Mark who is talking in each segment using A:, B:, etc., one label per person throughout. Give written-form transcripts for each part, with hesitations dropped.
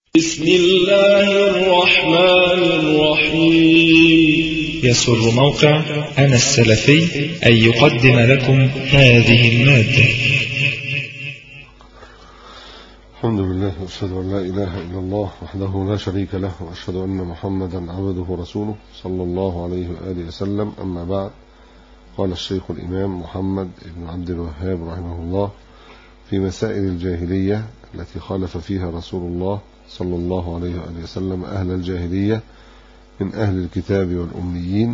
A: بسم الله الرحمن الرحيم.
B: يسر موقع أنا السلفي أن يقدم لكم هذه المادة.
C: الحمد لله وأشهد أن لا إله إلا الله وحده لا شريك له، وأشهد أن محمدا عبده ورسوله صلى الله عليه وآله وسلم. أما بعد، قال الشيخ الإمام محمد بن عبد الوهاب رحمه الله في مسائل الجاهلية التي خالف فيها رسول الله صلى الله عليه وآله وسلم أهل الجاهلية من أهل الكتاب والأميين.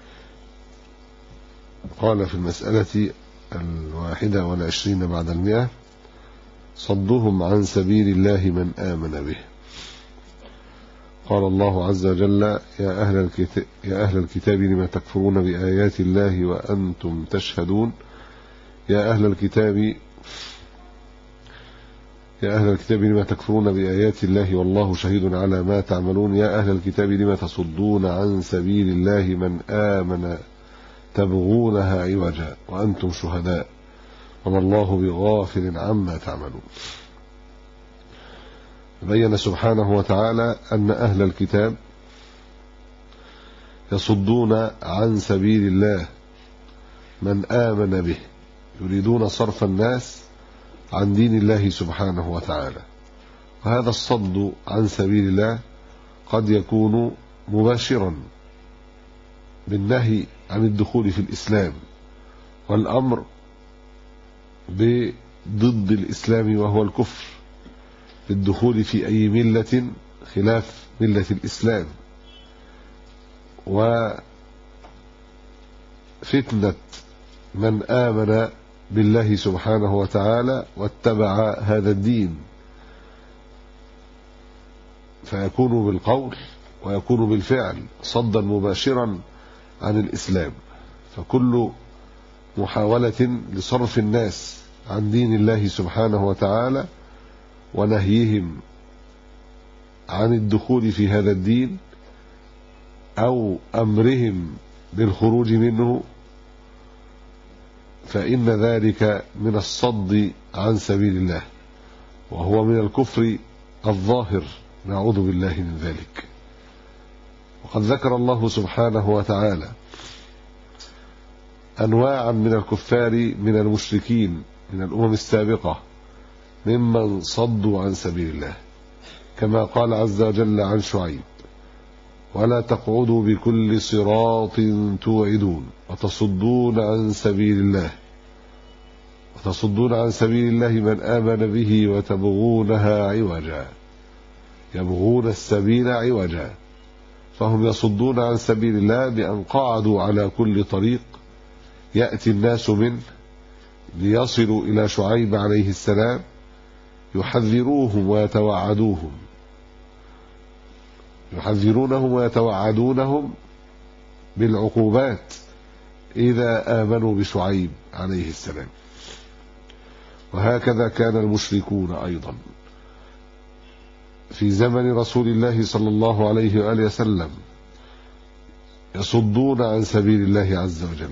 C: قال في المسألة 21 بعد 100: صدهم عن سبيل الله من آمن به. قال الله عز وجل: يا أهل الكتاب لم تكفرون بآيات الله وأنتم تشهدون. يا أهل الكتاب لم تكفرون بآيات الله والله شهيد على ما تعملون. يا أهل الكتاب لم تصدون عن سبيل الله من آمن تبغونها عوجا وأنتم شهداء وما الله بغافل عما تعملون. بين سبحانه وتعالى أن أهل الكتاب يصدون عن سبيل الله من آمن به، يريدون صرف الناس عن دين الله سبحانه وتعالى. وهذا الصد عن سبيل الله قد يكون مباشرا بالنهي عن الدخول في الإسلام والأمر بضد الإسلام وهو الكفر، بالدخول في أي ملة خلاف ملة الإسلام، وفتنة من آمن بالله سبحانه وتعالى واتبع هذا الدين، فيكون بالقول ويكون بالفعل صدا مباشرا عن الإسلام. فكل محاولة لصرف الناس عن دين الله سبحانه وتعالى ونهيهم عن الدخول في هذا الدين أو أمرهم بالخروج منه، فإن ذلك من الصد عن سبيل الله، وهو من الكفر الظاهر، نعوذ بالله من ذلك. وقد ذكر الله سبحانه وتعالى أنواعا من الكفار من المشركين من الأمم السابقة ممن صدوا عن سبيل الله، كما قال عز وجل عن شعيب: ولا تقعدوا بكل صراط توعدون وتصدون عن سبيل الله من آمن به وتبغونها عوجا. يبغون السبيل عوجا، فهم يصدون عن سبيل الله بأن قعدوا على كل طريق يأتي الناس منه ليصلوا إلى شعيب عليه السلام، يحذرونهم ويتوعدونهم بالعقوبات إذا آمنوا بشعيب عليه السلام. وهكذا كان المشركون أيضا في زمن رسول الله صلى الله عليه وآله وسلم يصدون عن سبيل الله عز وجل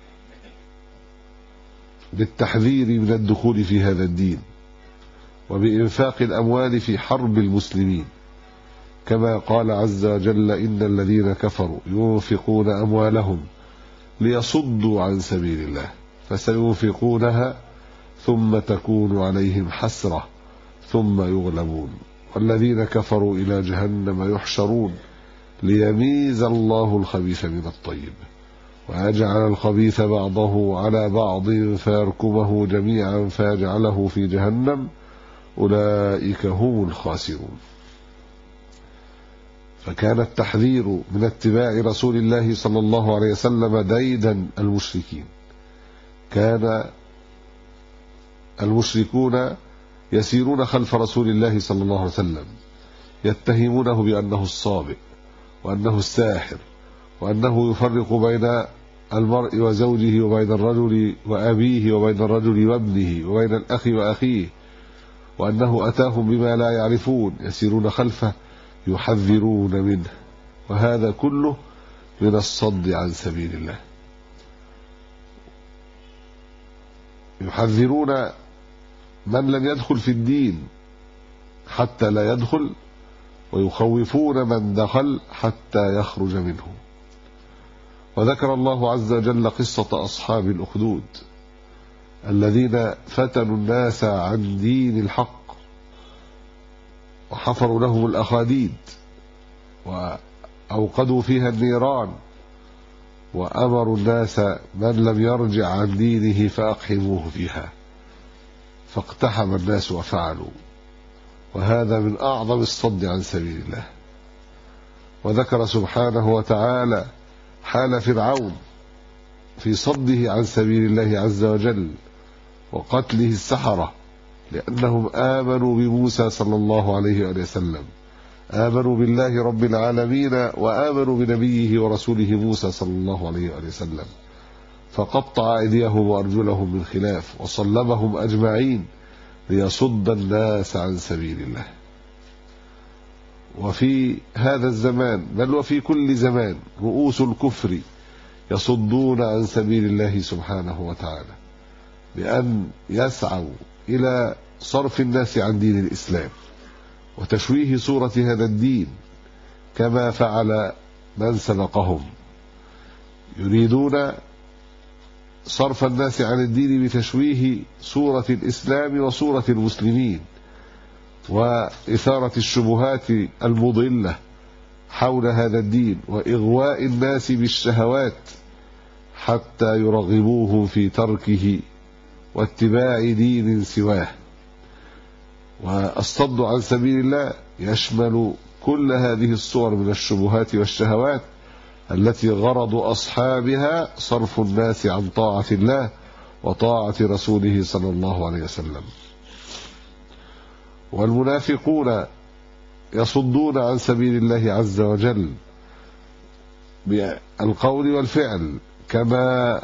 C: بالتحذير من الدخول في هذا الدين وبإنفاق الأموال في حرب المسلمين، كما قال عز وجل: إن الذين كفروا ينفقون أموالهم ليصدوا عن سبيل الله فسينفقونها ثم تكون عليهم حسرة ثم يغلبون والذين كفروا إلى جهنم يحشرون ليميز الله الخبيث من الطيب ويجعل الخبيث بعضه على بعض فيركمه جميعا فيجعله في جهنم أولئك هم الخاسرون. فكان التحذير من اتباع رسول الله صلى الله عليه وسلم ديدا المشركين. كان المشركون يسيرون خلف رسول الله صلى الله عليه وسلم، يتهمونه بأنه الصابئ وأنه الساحر وأنه يفرق بين المرء وزوجه وبين الرجل وأبيه وبين الرجل وابنه وبين الأخ وأخيه، وأنه أتاهم بما لا يعرفون، يسيرون خلفه يحذرون منه. وهذا كله من الصد عن سبيل الله. يحذرون من لم يدخل في الدين حتى لا يدخل، ويخوفون من دخل حتى يخرج منه. وذكر الله عز وجل قصة أصحاب الأخدود الذين فتنوا الناس عن دين الحق وحفروا لهم الأخاديد وأوقدوا فيها النيران وأمروا الناس من لم يرجع عن دينه فأقحموه فيها، فاقتحم الناس وفعلوا، وهذا من أعظم الصد عن سبيل الله. وذكر سبحانه وتعالى حال فرعون في صده عن سبيل الله عز وجل وقتله السحرة، لأنهم آمنوا بموسى صلى الله عليه وسلم، آمنوا بالله رب العالمين وآمنوا بنبيه ورسوله موسى صلى الله عليه وسلم، فقطع أيديهم وأرجلهم من خلاف وصلبهم أجمعين ليصد الناس عن سبيل الله. وفي هذا الزمان بل وفي كل زمان رؤوس الكفر يصدون عن سبيل الله سبحانه وتعالى بأن يسعوا إلى صرف الناس عن دين الإسلام وتشويه صورة هذا الدين كما فعل من سبقهم. يريدون صرف الناس عن الدين بتشويه صورة الإسلام وصورة المسلمين وإثارة الشبهات المضلة حول هذا الدين وإغواء الناس بالشهوات حتى يرغبوهم في تركه واتباع دين سواه. والصد عن سبيل الله يشمل كل هذه الصور من الشبهات والشهوات التي غرض أصحابها صرف الناس عن طاعة الله وطاعة رسوله صلى الله عليه وسلم. والمنافقون يصدون عن سبيل الله عز وجل بالقول والفعل كما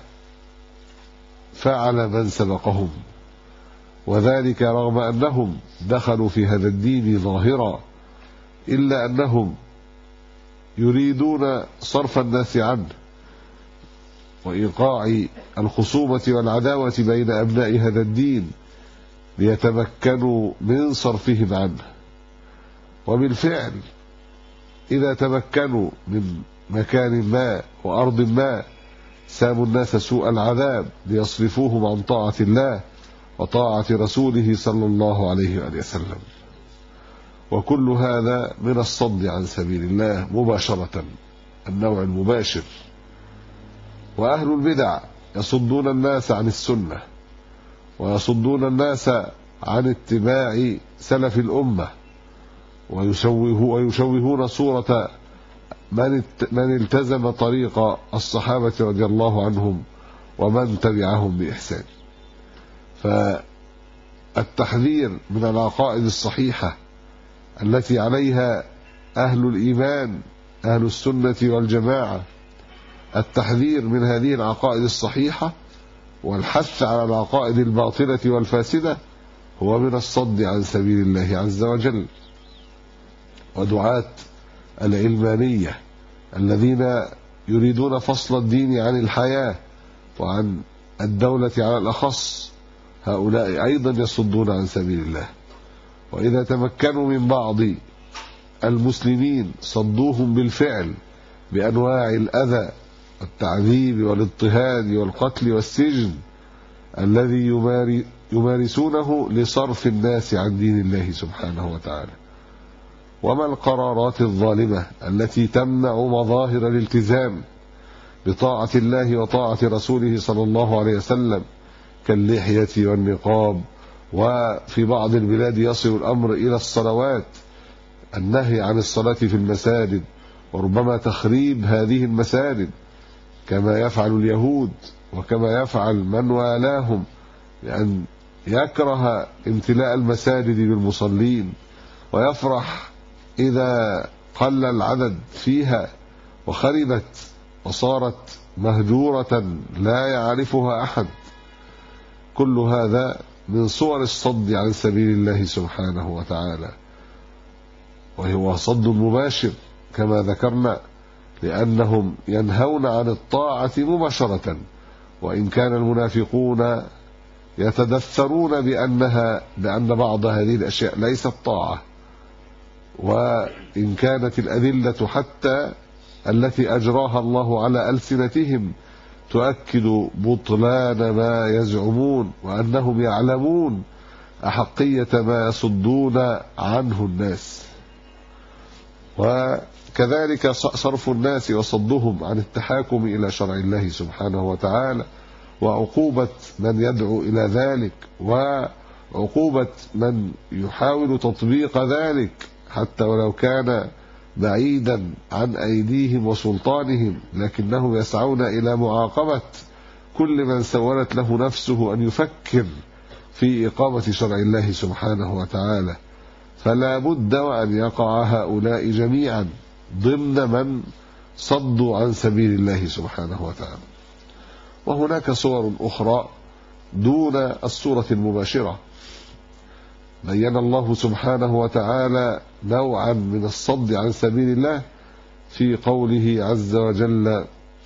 C: فعل من سبقهم، وذلك رغم أنهم دخلوا في هذا الدين ظاهرا، إلا أنهم يريدون صرف الناس عنه وإيقاع الخصومة والعداوة بين أبناء هذا الدين ليتمكنوا من صرفهم عنه. وبالفعل إذا تمكنوا من مكان ما وأرض ما ساموا الناس سوء العذاب ليصرفوهم عن طاعة الله وطاعة رسوله صلى الله عليه وسلم. وكل هذا من الصد عن سبيل الله مباشرة، النوع المباشر. وأهل البدع يصدون الناس عن السنة ويصدون الناس عن اتباع سلف الأمة ويشوهون صورة من التزم طريق الصحابة رضي الله عنهم ومن تبعهم بإحسان. فالتحذير من العقائد الصحيحة التي عليها أهل الإيمان أهل السنة والجماعة، التحذير من هذه العقائد الصحيحة والحث على العقائد الباطلة والفاسدة هو من الصد عن سبيل الله عز وجل. ودعاة العلمانية الذين يريدون فصل الدين عن الحياة وعن الدولة على الأخص، هؤلاء أيضا يصدون عن سبيل الله. وإذا تمكنوا من بعض المسلمين صدوهم بالفعل بأنواع الأذى والتعذيب والاضطهاد والقتل والسجن الذي يمارسونه لصرف الناس عن دين الله سبحانه وتعالى. وما القرارات الظالمة التي تمنع مظاهر الالتزام بطاعة الله وطاعة رسوله صلى الله عليه وسلم كاللحية والنقاب، وفي بعض البلاد يصل الأمر إلى الصلوات، النهي عن الصلاة في المساجد وربما تخريب هذه المساجد كما يفعل اليهود وكما يفعل من والاهم، لأن يكره امتلاء المساجد بالمصلين ويفرح إذا قل العدد فيها وخربت وصارت مهجورة لا يعرفها أحد. كل هذا من صور الصد عن سبيل الله سبحانه وتعالى، وهو صد مباشر كما ذكرنا، لأنهم ينهون عن الطاعة مباشرة، وإن كان المنافقون يتدثرون بأن بعض هذه الأشياء ليست طاعة وإن كانت الأدلة حتى التي أجراها الله على ألسنتهم تؤكد بطلان ما يزعمون، وأنهم يعلمون أحقية ما يصدون عنه الناس. وكذلك صرف الناس وصدهم عن التحاكم إلى شرع الله سبحانه وتعالى، وعقوبة من يدعو إلى ذلك، وعقوبة من يحاول تطبيق ذلك حتى ولو كان بعيدا عن أيديهم وسلطانهم، لكنهم يسعون إلى معاقبة كل من سولت له نفسه أن يفكر في إقامة شرع الله سبحانه وتعالى. فلا بد وأن يقع هؤلاء جميعا ضمن من صدوا عن سبيل الله سبحانه وتعالى. وهناك صور أخرى دون الصورة المباشرة بين الله سبحانه وتعالى نوعا من الصد عن سبيل الله في قوله عز وجل: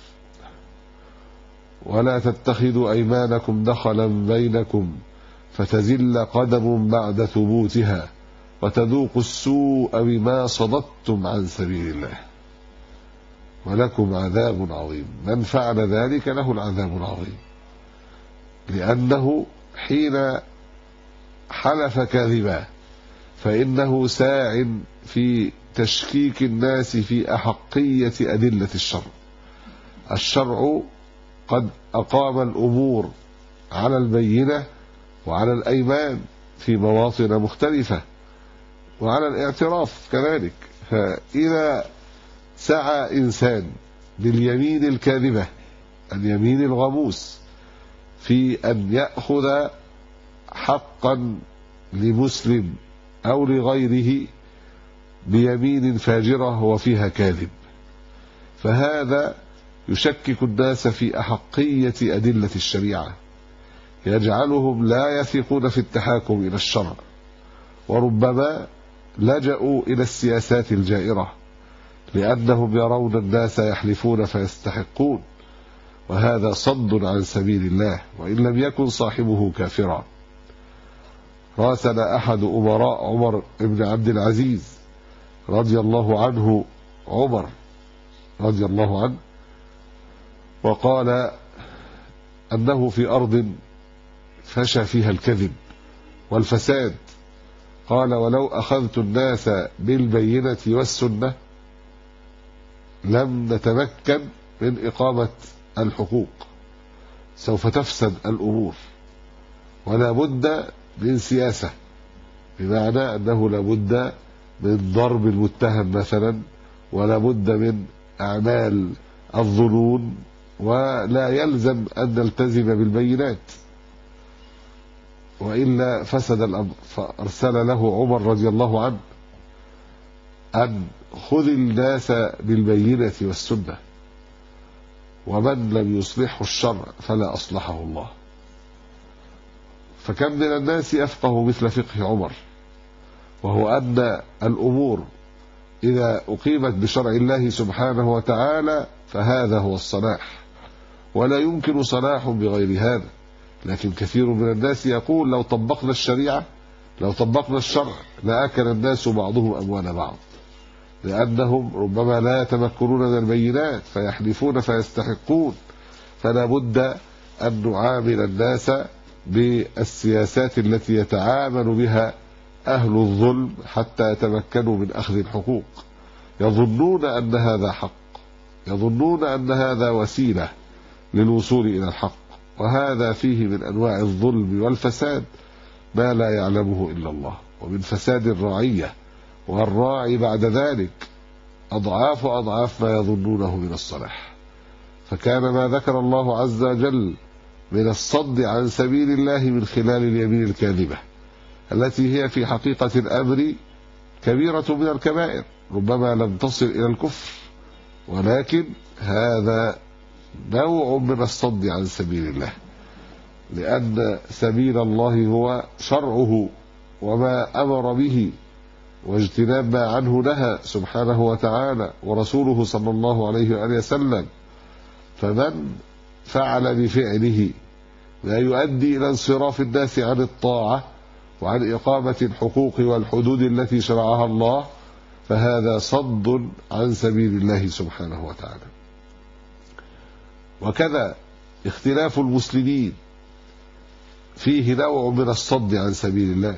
C: ولا تتخذوا أيمانكم دخلا بينكم فتزل قدم بعد ثبوتها وتذوقوا السوء بما صددتم عن سبيل الله ولكم عذاب عظيم. من فعل ذلك له العذاب العظيم، لأنه حين حلف كاذبا فإنه ساع في تشكيك الناس في أحقية أدلة الشرع. الشرع قد أقام الأمور على البينة وعلى الأيمان في مواطن مختلفة وعلى الاعتراف كذلك. فإذا سعى إنسان باليمين الكاذبة، اليمين الغموس، في أن يأخذ حقا لمسلم أو لغيره بيمين فاجرة وفيها كاذب، فهذا يشكك الناس في أحقية أدلة الشريعة، يجعلهم لا يثقون في التحاكم إلى الشرع، وربما لجأوا إلى السياسات الجائرة لأنهم يرون الناس يحلفون فيستحقون، وهذا صد عن سبيل الله وإن لم يكن صاحبه كافرا. راسل أحد أمراء عمر بن عبد العزيز رضي الله عنه عمر رضي الله عنه، وقال أنه في أرض فشى فيها الكذب والفساد، قال: ولو أخذت الناس بالبينة والسنة لم نتمكن من إقامة الحقوق، سوف تفسد الأمور، ولا بد من سياسة، بمعنى أنه لا بد من ضرب المتهم مثلا، ولا بد من أعمال الظنون، ولا يلزم أن نلتزم بالبينات وإلا فسد الأمر. فأرسل له عمر رضي الله عنه أن خذ الناس بالبينة والسنة، ومن لم يصلحه الشرع فلا أصلحه الله. فكم من الناس يفقه مثل فقه عمر، وهو أن الأمور إذا أقيمت بشرع الله سبحانه وتعالى فهذا هو الصلاح، ولا يمكن صلاح بغير هذا. لكن كثير من الناس يقول: لو طبقنا الشريعة، لو طبقنا الشرع لأكل الناس بعضهم أموال بعض، لأنهم ربما لا يتمكنون من البينات فيحلفون فيستحقون. فلا بد أن نعامل الناس بالسياسات التي يتعامل بها أهل الظلم حتى يتمكنوا من أخذ الحقوق. يظنون أن هذا حق، يظنون أن هذا وسيلة للوصول إلى الحق، وهذا فيه من أنواع الظلم والفساد ما لا يعلمه إلا الله، ومن فساد الرعية، والراعي بعد ذلك أضعاف أضعاف ما يظنونه من الصلاح. فكان ما ذكر الله عز وجل من الصد عن سبيل الله من خلال اليمين الكاذبة التي هي في حقيقة الأمر كبيرة من الكبائر، ربما لم تصل إلى الكفر، ولكن هذا نوع من الصد عن سبيل الله، لأن سبيل الله هو شرعه وما أمر به، واجتناب ما عنه نهى سبحانه وتعالى ورسوله صلى الله عليه وآله وسلم. فمن فعل بفعله ما يؤدي إلى انصراف الناس عن الطاعة وعن إقامة الحقوق والحدود التي شرعها الله، فهذا صد عن سبيل الله سبحانه وتعالى. وكذا اختلاف المسلمين فيه نوع من الصد عن سبيل الله،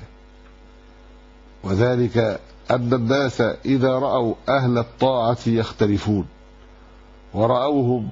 C: وذلك أن الناس إذا رأوا أهل الطاعة يختلفون ورأوهم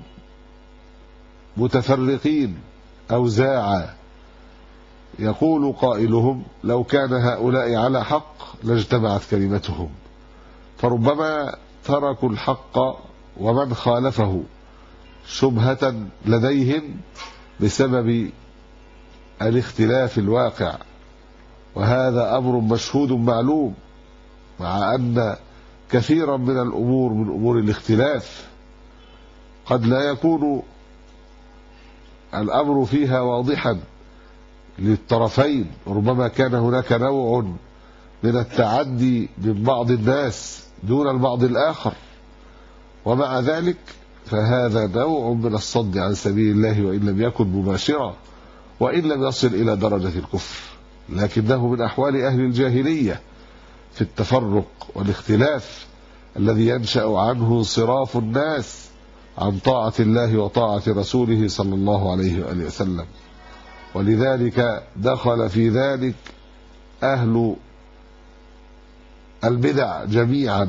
C: متفرقين أوزاعا، يقول قائلهم لو كان هؤلاء على حق لاجتمعت كلمتهم، فربما تركوا الحق ومن خالفه شبهة لديهم بسبب الاختلاف الواقع، وهذا أمر مشهود معلوم، مع أن كثيرا من الأمور من أمور الاختلاف قد لا يكون الأمر فيها واضحا للطرفين، ربما كان هناك نوع من التعدي من بعض الناس دون البعض الآخر، ومع ذلك فهذا نوع من الصد عن سبيل الله وإن لم يكن مباشرا وإن لم يصل إلى درجة الكفر، لكنه من أحوال أهل الجاهلية في التفرق والاختلاف الذي ينشأ عنه انصراف الناس عن طاعة الله وطاعة رسوله صلى الله عليه وآله وسلم. ولذلك دخل في ذلك أهل البدع جميعا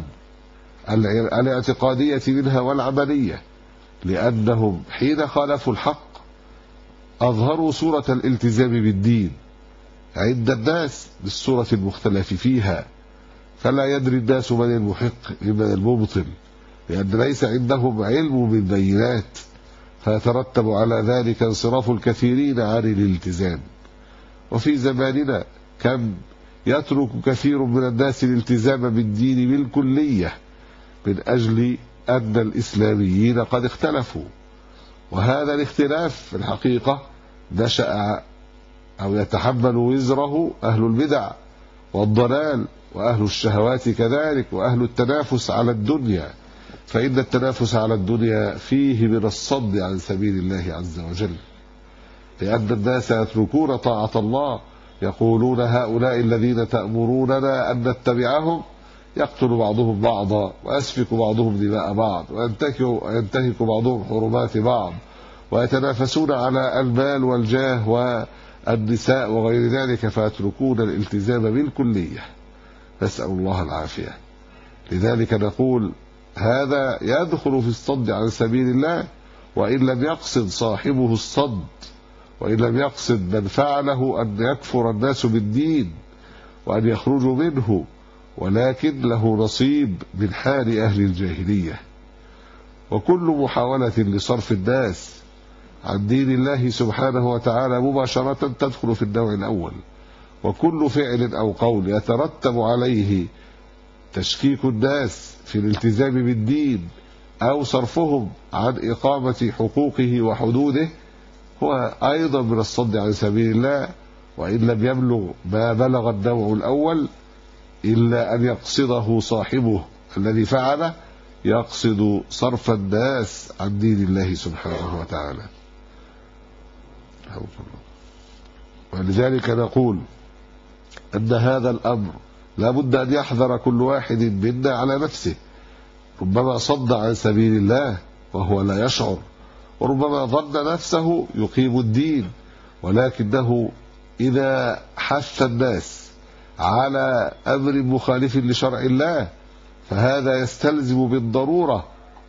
C: الاعتقادية منها والعملية، لأنهم حين خالفوا الحق أظهروا صورة الالتزام بالدين عند الناس بالصورة المختلف فيها، فلا يدري الناس من المحق من المبطل، لأن ليس عندهم علم بالبينات، فيترتب على ذلك انصراف الكثيرين عن الالتزام. وفي زماننا كم يترك كثير من الناس الالتزام بالدين بالكلية من أجل أن الإسلاميين قد اختلفوا، وهذا الاختلاف في الحقيقة نشأ أو يتحمل وزره أهل البدع والضلال وأهل الشهوات كذلك وأهل التنافس على الدنيا، فإن التنافس على الدنيا فيه من الصد عن سبيل الله عز وجل، لأن الناس يتركون طاعة الله، يقولون هؤلاء الذين تأمروننا أن نتبعهم يقتل بعضهم بعضا ويسفك بعضهم دماء بعض وينتهك بعضهم حرمات بعض ويتنافسون على المال والجاه والنساء وغير ذلك، فيتركون الالتزام بالكلية، نسأل الله العافية. لذلك نقول هذا يدخل في الصد عن سبيل الله، وإن لم يقصد صاحبه الصد وإن لم يقصد من فعله أن يكفر الناس بالدين وأن يخرجوا منه، ولكن له نصيب من حال أهل الجاهلية. وكل محاولة لصرف الناس عن دين الله سبحانه وتعالى مباشرة تدخل في النوع الأول، وكل فعل أو قول يترتب عليه تشكيك الناس في الالتزام بالدين أو صرفهم عن إقامة حقوقه وحدوده هو أيضا من الصد عن سبيل الله، وإن لم يبلغ ما بلغ النوع الأول إلا أن يقصده صاحبه الذي فعله يقصد صرف الناس عن دين الله سبحانه وتعالى. ولذلك نقول أن هذا الأمر لا بد أن يحذر كل واحد منا على نفسه، ربما صد عن سبيل الله وهو لا يشعر، وربما ظن نفسه يقيم الدين، ولكنه إذا حث الناس على أمر مخالف لشرع الله فهذا يستلزم بالضرورة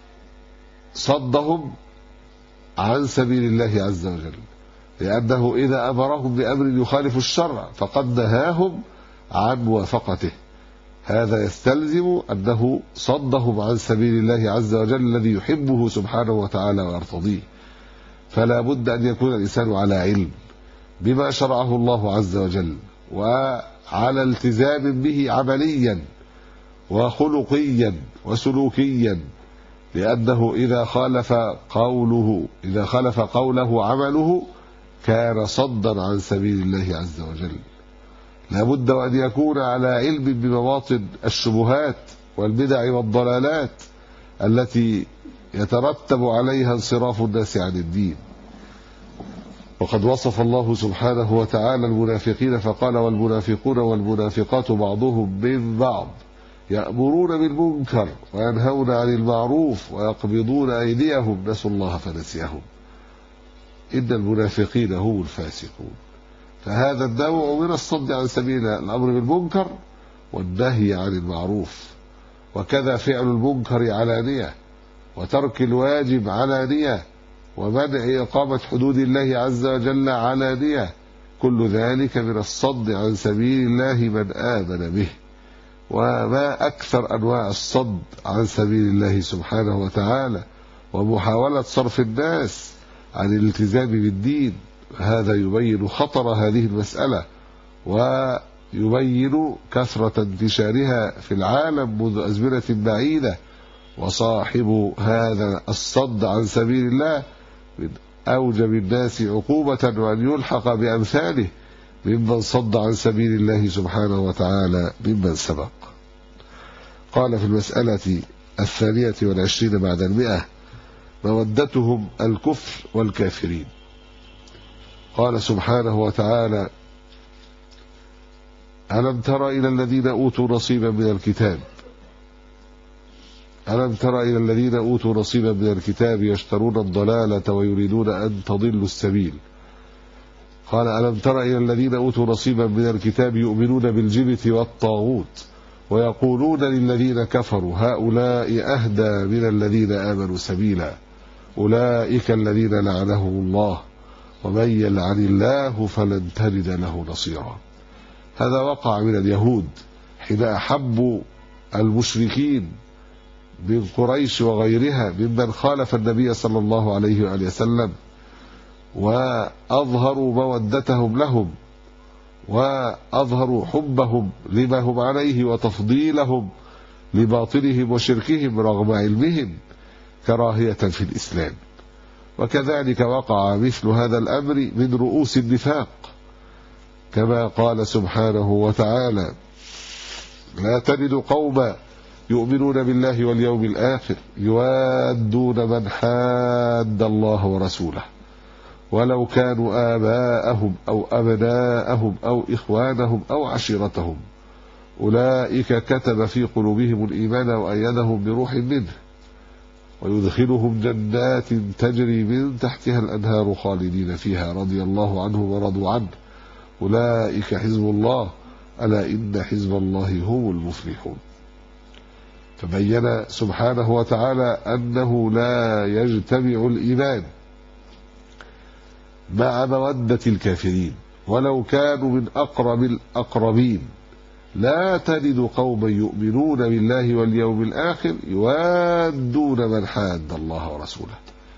C: صدهم عن سبيل الله عز وجل، لأنه إذا أمرهم بأمر يخالف الشرع فقد نهاهم عن موافقته، هذا يستلزم أنه صدهم عن سبيل الله عز وجل الذي يحبه سبحانه وتعالى ويرتضيه. فلا بد أن يكون الإنسان على علم بما شرعه الله عز وجل وعلى التزام به عمليا وخلقيا وسلوكيا، لأنه إذا خالف قوله عمله كان صدا عن سبيل الله عز وجل. لا بد أن يكون على علم بمواطن الشبهات والبدع والضلالات التي يترتب عليها انصراف الناس عن الدين. وقد وصف الله سبحانه وتعالى المنافقين فقال والمنافقون والمنافقات بعضهم من بعض يأمرون بالمنكر وينهون عن المعروف ويقبضون أيديهم نسوا الله فنسيهم إن المنافقين هم الفاسقون. فهذا النوع من الصد عن سبيل الأمر بالمنكر والنهي عن المعروف، وكذا فعل المنكر علانية وترك الواجب علانية ومنع إقامة حدود الله عز وجل علانية، كل ذلك من الصد عن سبيل الله من آمن به. وما أكثر أنواع الصد عن سبيل الله سبحانه وتعالى ومحاولة صرف الناس عن الالتزام بالدين. هذا يبين خطر هذه المسألة ويبين كثرة انتشارها في العالم منذ أزمنة بعيدة. وصاحب هذا الصد عن سبيل الله من أوجب الناس عقوبة وأن يلحق بأمثاله ممن صد عن سبيل الله سبحانه وتعالى ممن سبق. قال في المسألة 22 بعد 100: مودتهم الكفر والكافرين. قال سبحانه وتعالى: ألم تر إلى الذين أوتوا نصيبا من الكتاب ألم تر إلى الذين أوتوا نصيبا من الكتاب يشترون الضلالة ويريدون أن تضلوا السبيل. قال: ألم تر إلى الذين أوتوا نصيبا من الكتاب يؤمنون بالجبت والطاغوت ويقولون للذين كفروا هؤلاء أهدى من الذين آمنوا سبيلا أولئك الذين لعنهم الله ومن يلعن الله فلن تجد له نصيرا. هذا وقع من اليهود حين أحبوا المشركين من قريش وغيرها ممن خالف النبي صلى الله عليه وآله وسلم وأظهروا مودتهم لهم وأظهروا حبهم لما هم عليه وتفضيلهم لباطلهم وشركهم رغم علمهم كراهية في الإسلام. وكذلك وقع مثل هذا الأمر من رؤوس النفاق كما قال سبحانه وتعالى: لا تجد قوما يؤمنون بالله واليوم الآخر يوادون من حاد الله ورسوله ولو كانوا آباءهم أو أبناءهم أو إخوانهم أو عشيرتهم أولئك كتب في قلوبهم الإيمان وأيدهم بروح منه ويدخلهم جنات تجري من تحتها الأنهار خالدين فيها رضي الله عنهم ورضوا عنه أولئك حزب الله ألا إن حزب الله هم المفلحون. فبين سبحانه وتعالى أنه لا يجتمع الإيمان مع مودة الكافرين ولو كانوا من أقرب الأقربين. لا تجد قوما يؤمنون بالله واليوم الآخر يوادون من حاد الله ورسوله.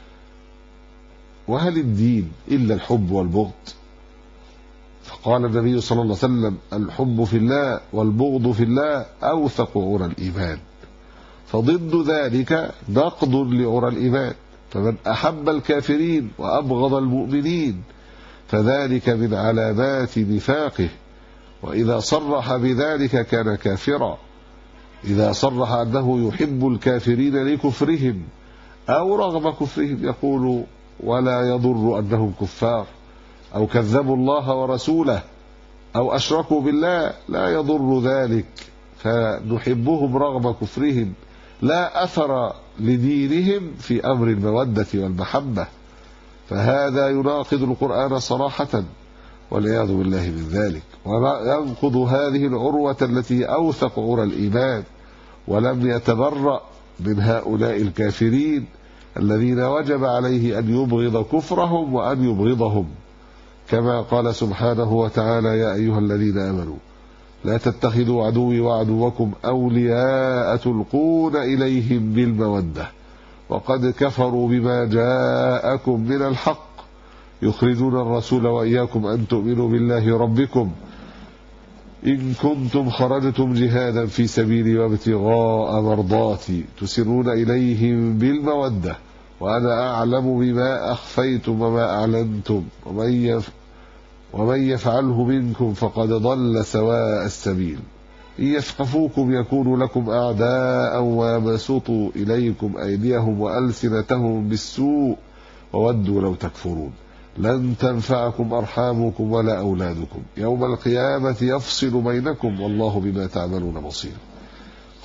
C: وهل الدين إلا الحب والبغض؟ فقال النبي صلى الله عليه وسلم: الحب في الله والبغض في الله أوثق عرى الإيمان. فضد ذلك نقض لعرى الإيمان. فمن أحب الكافرين وأبغض المؤمنين فذلك من علامات نفاقه، وإذا صرح بذلك كان كافرا. إذا صرح أنه يحب الكافرين لكفرهم أو رغم كفرهم يقول ولا يضر أنهم كفار أو كذبوا الله ورسوله أو أشركوا بالله، لا يضر ذلك، فنحبهم رغم كفرهم، لا أثر لدينهم في أمر المودة والمحبة. فهذا يناقض القرآن صراحة والعياذ بالله من ذلك، وينقض هذه العروة التي أوثق عرى الإيمان، ولم يتبرأ من هؤلاء الكافرين الذين وجب عليه أن يبغض كفرهم وأن يبغضهم، كما قال سبحانه وتعالى: يا أيها الذين آمنوا لا تتخذوا عدوي وعدوكم أولياء تلقون إليهم بالمودة وقد كفروا بما جاءكم من الحق يخرجون الرسول وإياكم أن تؤمنوا بالله ربكم إن كنتم خرجتم جهادا في سبيلي وابتغاء مرضاتي تسرون إليهم بالمودة وأنا أعلم بما أخفيتم وما أعلنتم ومن يفعله منكم فقد ضل سواء السبيل إن يثقفوكم يكونوا لكم أعداء ويبسطوا إليكم أيديهم وألسنتهم بالسوء وودوا لو تكفرون لن تنفعكم أرحامكم ولا أولادكم يوم القيامة يفصل بينكم والله بما تعملون بصير.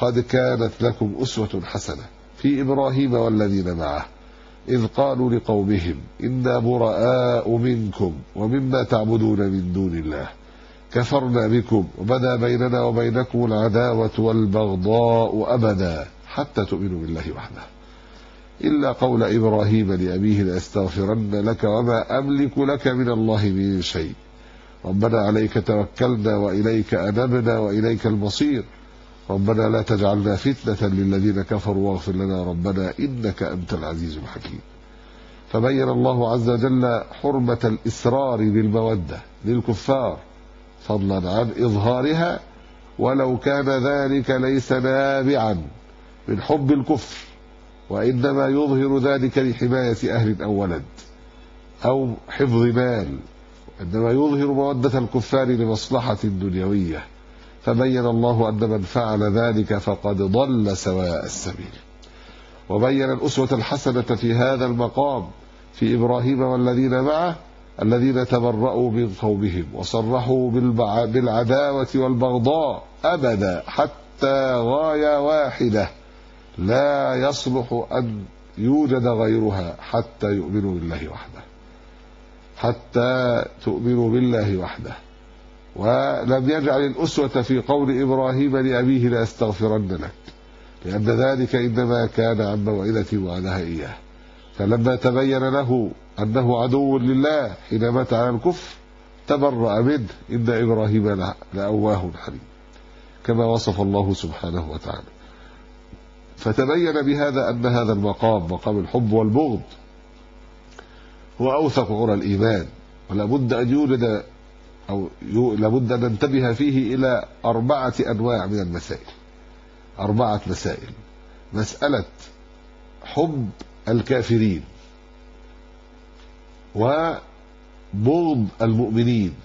C: قد كانت لكم أسوة حسنة في إبراهيم والذين معه إذ قالوا لقومهم إنا براء منكم ومما تعبدون من دون الله كفرنا بكم وبدا بيننا وبينكم العداوة والبغضاء أبدا حتى تؤمنوا بالله وحده إلا قول إبراهيم لأبيه لأستغفرن لك وما أملك لك من الله من شيء ربنا عليك توكلنا وإليك أنبنا وإليك المصير ربنا لا تجعلنا فتنة للذين كفروا واغفر لنا ربنا إنك أنت العزيز الحكيم. فبين الله عز وجل حرمة الإسرار بالمودة للكفار فضلا عن إظهارها ولو كان ذلك ليس نابعا من حب الكفر وإنما يظهر ذلك لحماية أهل أو ولد أو حفظ مال إنما يظهر مودة الكفار لمصلحة دنيوية فبين الله أن من فعل ذلك فقد ضل سواء السبيل. وبين الأسوة الحسنة في هذا المقام في إبراهيم والذين معه الذين تبرؤوا من قومهم وصرحوا بالعداوة والبغضاء أبدا حتى غاية واحدة لا يصلح أن يوجد غيرها حتى يؤمنوا بالله وحده حتى تؤمنوا بالله وحده. ولم يجعل الأسوة في قول إبراهيم لأبيه لأستغفرن لك لأن ذلك إنما كان عن موعدة وعدها إياه فلما تبين له أنه عدو لله حين مات على الكفر تبرأ منه إن إبراهيم لأواه حليم كما وصف الله سبحانه وتعالى. فتبين بهذا أن هذا مقام الحب والبغض هو أوثق عرى الإيمان ولا بد أن يوجد أو لابد أن ننتبه فيه إلى 4 أنواع من المسائل 4 مسائل. مسألة حب الكافرين وبغض المؤمنين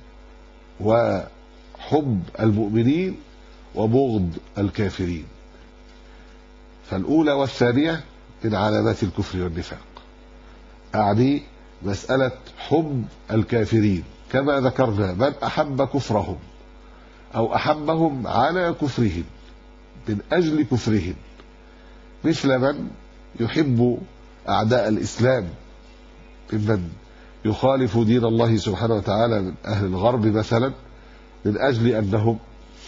C: وحب المؤمنين وبغض الكافرين. فالأولى والثانية من علامات الكفر والنفاق أعني مسألة حب الكافرين كما ذكرنا من أحب كفرهم أو أحبهم على كفرهم من أجل كفرهم مثل من يحب أعداء الإسلام ممن يخالف دين الله سبحانه وتعالى من أهل الغرب مثلا من أجل أنهم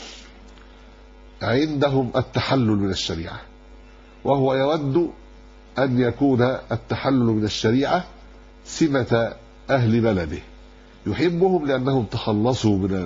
C: عندهم التحلل من الشريعة وهو يود أن يكون التحلل من الشريعة سمة أهل بلده يحبهم لأنهم تخلصوا من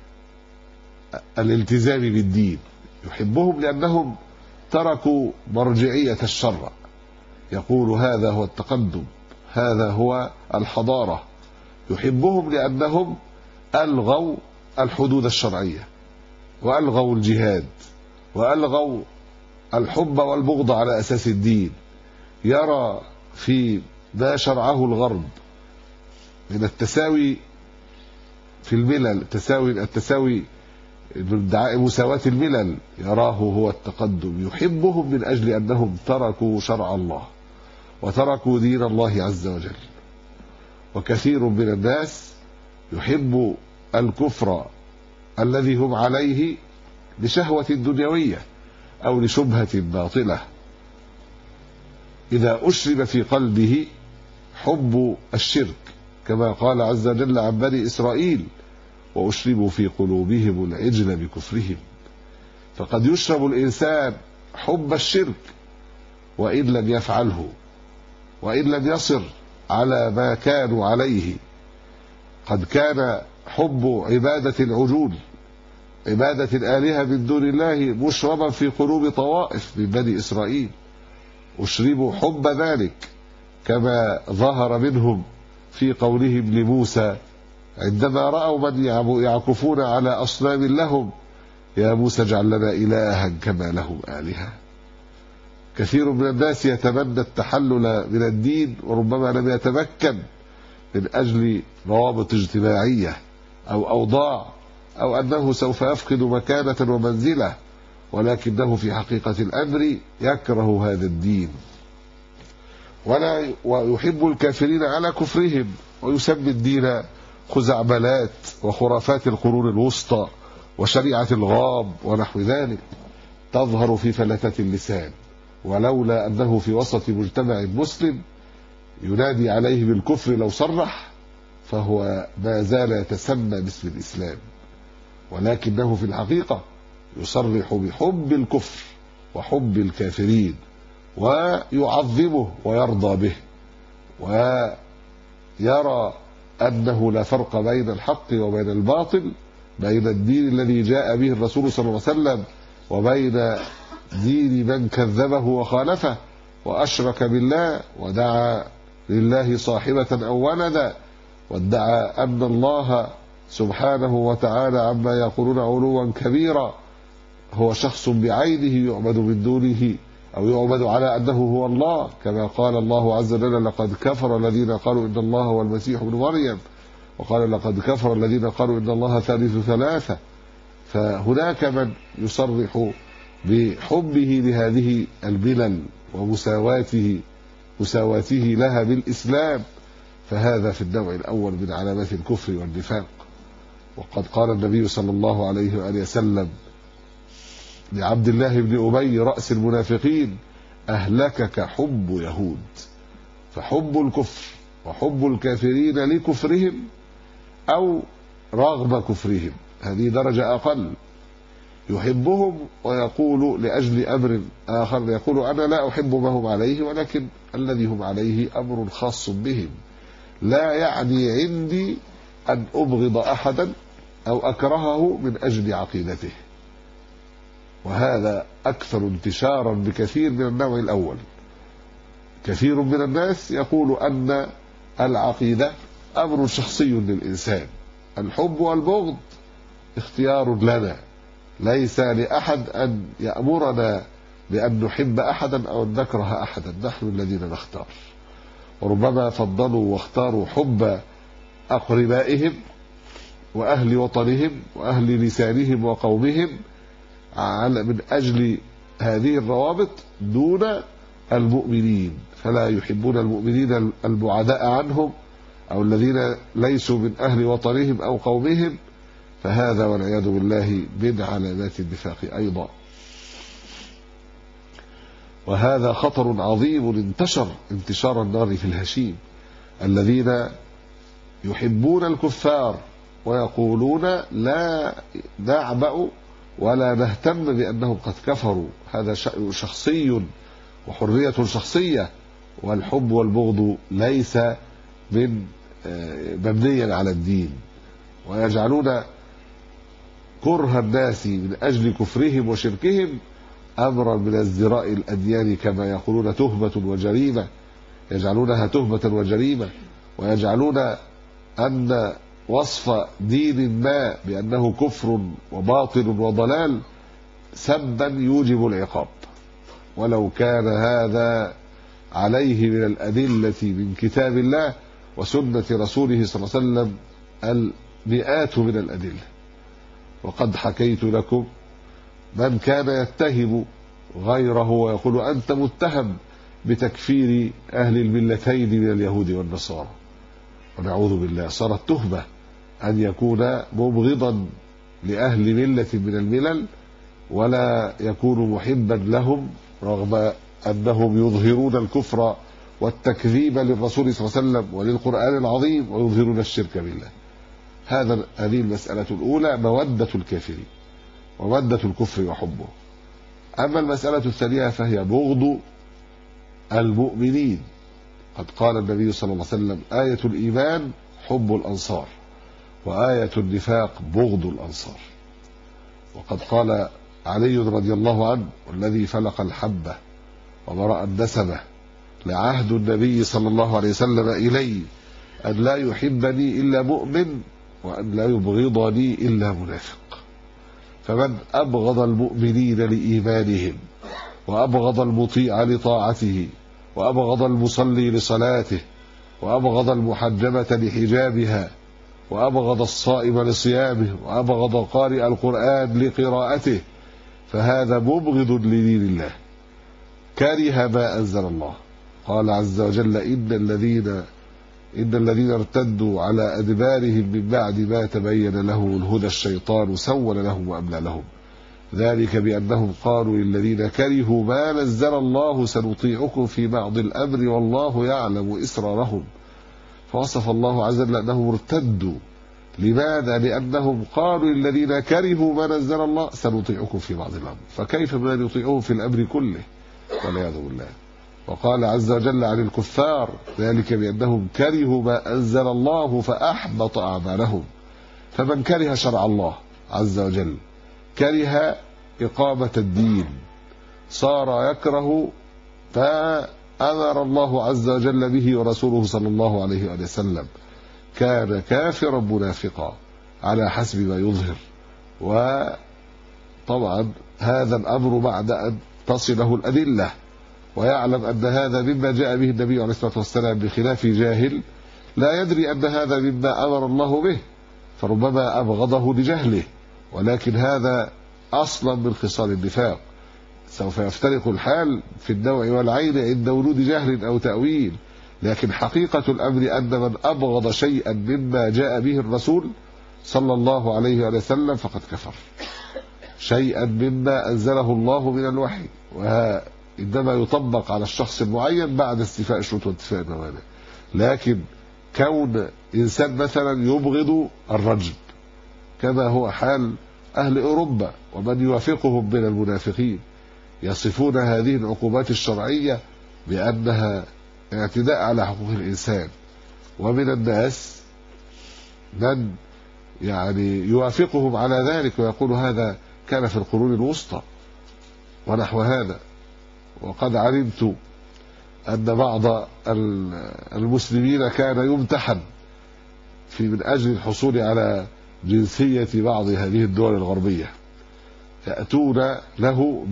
C: الالتزام بالدين يحبهم لأنهم تركوا مرجعية الشرع يقول هذا هو التقدم هذا هو الحضارة يحبهم لأنهم ألغوا الحدود الشرعية وألغوا الجهاد وألغوا الحب والبغض على أساس الدين يرى في ما شرعه الغرب من التساوي في الملل التساوي ادعاء مساواة الملل يراه هو التقدم يحبهم من أجل أنهم تركوا شرع الله وتركوا دين الله عز وجل. وكثير من الناس يحب الكفر الذي هم عليه لشهوة دنيوية أو لشبهة باطلة إذا أشرب في قلبه حب الشرك كما قال عز وجل عن بني إسرائيل وأشربوا في قلوبهم العجل بكفرهم. فقد يشرب الإنسان حب الشرك وإن لم يفعله وإن لم يصر على ما كانوا عليه. قد كان حب عبادة العجول عبادة الآلهة من دون الله مشربا في قلوب طوائف من بني إسرائيل أشربوا حب ذلك كما ظهر منهم في قولهم لموسى عندما رأوا من يعكفون على أصنام لهم يا موسى اجعل لنا إلها كما لهم آلهة. كثير من الناس يتمنى التحلل من الدين وربما لم يتمكن من أجل روابط اجتماعية أو أوضاع أو أنه سوف يفقد مكانة ومنزلة ولكنه في حقيقة الأمر يكره هذا الدين ويحب الكافرين على كفرهم ويسمي الدين خزعبلات وخرافات القرون الوسطى وشريعة الغاب ونحو ذلك تظهر في فلتة اللسان، ولولا أنه في وسط مجتمع مسلم ينادي عليه بالكفر لو صرح فهو ما زال يتسمى باسم الإسلام، ولكنه في الحقيقة يصرح بحب الكفر وحب الكافرين ويعظمه ويرضى به، ويرى أنه لا فرق بين الحق وبين الباطل، بين الدين الذي جاء به الرسول صلى الله عليه وسلم وبين دين من كذبه وخالفه وأشرك بالله ودعا لله صاحبة أو ولدا، وادعى أن الله سبحانه وتعالى عما يقولون علوا كبيرا هو شخص بعينه يعبد من دونه أو يعبد على أنه هو الله، كما قال الله عز وجل: لقد كفر الذين قالوا إن الله هو المسيح ابن مريم، وقال: لقد كفر الذين قالوا إن الله ثالث ثلاثة. فهناك من يصرح بحبه لهذه الملل ومساواته لها بالإسلام، فهذا في النوع الأول من علامات الكفر والنفاق. وقد قال النبي صلى الله عليه وآله وسلم لعبد الله بن أبي رأس المنافقين: أهلكك حب يهود. فحب الكفر وحب الكافرين لكفرهم أو رغم كفرهم هذه درجة أقل، يحبهم ويقول لأجل أمر آخر، يقول: أنا لا أحب ما هم عليه، ولكن الذي هم عليه أمر خاص بهم، لا يعني عندي أن أبغض أحدا أو أكرهه من أجل عقيدته. وهذا أكثر انتشارا بكثير من النوع الأول. كثير من الناس يقول أن العقيدة أمر شخصي للإنسان، الحب والبغض اختيار لنا، ليس لأحد أن يأمرنا بأن نحب أحدا أو أن نكره أحدا، نحن الذين نختار. وربما فضلوا واختاروا حب أقربائهم وأهل وطنهم وأهل لسانهم وقومهم من أجل هذه الروابط دون المؤمنين، فلا يحبون المؤمنين البعداء عنهم أو الذين ليسوا من أهل وطنهم أو قومهم، فهذا والعياذ بالله من علامات النفاق أيضا. وهذا خطر عظيم انتشر انتشار النار في الهشيم، الذين يحبون الكفار ويقولون لا نعبأ ولا نهتم بأنهم قد كفروا، هذا شأن شخصي وحرية شخصية، والحب والبغض ليس من مبنيا على الدين. ويجعلون كره الناس من أجل كفرهم وشركهم أمرا من ازدراء الأديان، كما يقولون تهمة وجريمة، يجعلونها تهمة وجريمة، ويجعلون أن وصف دين ما بأنه كفر وباطل وضلال سبا يوجب العقاب، ولو كان هذا عليه من الأدلة من كتاب الله وسنة رسوله صلى الله عليه وسلم المئات من الأدلة. وقد حكيت لكم من كان يتهم غيره ويقول: أنت متهم بتكفير أهل الملتين من اليهود والنصارى، ونعوذ بالله، صارت تهمة أن يكون مبغضا لأهل ملة من الملل ولا يكون محبا لهم، رغم أنهم يظهرون الكفر والتكذيب للرسول صلى الله عليه وسلم وللقرآن العظيم ويظهرون الشرك بالله. هذه المسألة الأولى، مودة الكافرين ومودة الكفر وحبه. أما المسألة الثانية فهي بغض المؤمنين. قد قال النبي صلى الله عليه وسلم: آية الإيمان حب الأنصار، وآية النفاق بغض الأنصار. وقد قال علي رضي الله عنه: والذي فلق الحبة وبرأ النسمة لعهد النبي صلى الله عليه وسلم إلي أن لا يحبني إلا مؤمن وأن لا يبغضني إلا منافق. فمن أبغض المؤمنين لإيمانهم وأبغض المطيع لطاعته وأبغض المصلي لصلاته وأبغض المحجبة لحجابها وأبغض الصائم لصيامه وأبغض قارئ القرآن لقراءته، فهذا مبغض لدين الله، كره ما أنزل الله. قال عز وجل: إن الذين ارتدوا على أدبارهم من بعد ما تبين لهم الهدى الشيطان سول لهم وأملى لهم. ذلك بأنهم قالوا للذين كرهوا ما نزل الله سنطيعكم في بعض الأمر والله يعلم إسرارهم. فوصف الله عز وجل أنهم ارتدوا. لماذا؟ لأنهم قالوا للذين كرهوا ما نزل الله سنطيعكم في بعض الأمر، فكيف من يطيعهم في الأمر كله والعياذ بالله. وقال عز وجل عن الكفار ذلك بأنهم كرهوا ما أنزل الله فأحبط أعمالهم. فمن كره شرع الله عز وجل، كره إقامة الدين، صار يكره ما أمر الله عز وجل به ورسوله صلى الله عليه وسلم، كان كافرا منافقا على حسب ما يظهر. وطبعا هذا الأمر بعد أن تصله الأدلة ويعلم أن هذا مما جاء به النبي عليه الصلاة والسلام، بخلاف جاهل لا يدري أن هذا مما أمر الله به فربما أبغضه لجهله، ولكن هذا أصلا من خصال النفاق. سوف يفترق الحال في النوع والعين عند وجود جهل أو تأويل، لكن حقيقة الأمر أن من أبغض شيئا مما جاء به الرسول صلى الله عليه وسلم فقد كفر، شيئا مما أنزله الله من الوحي، وإنما يطبق على الشخص المعين بعد استيفاء الشروط وانتفاء الموانع. لكن كون إنسان مثلا يبغض الرجم كما هو حال أهل أوروبا ومن يوافقهم من المنافقين، يصفون هذه العقوبات الشرعية بأنها اعتداء على حقوق الإنسان. ومن الناس من يوافقهم على ذلك ويقول هذا كان في القرون الوسطى ونحو هذا. وقد علمت أن بعض المسلمين كان يمتحن من أجل الحصول على جنسية بعض هذه الدول الغربية، يأتون له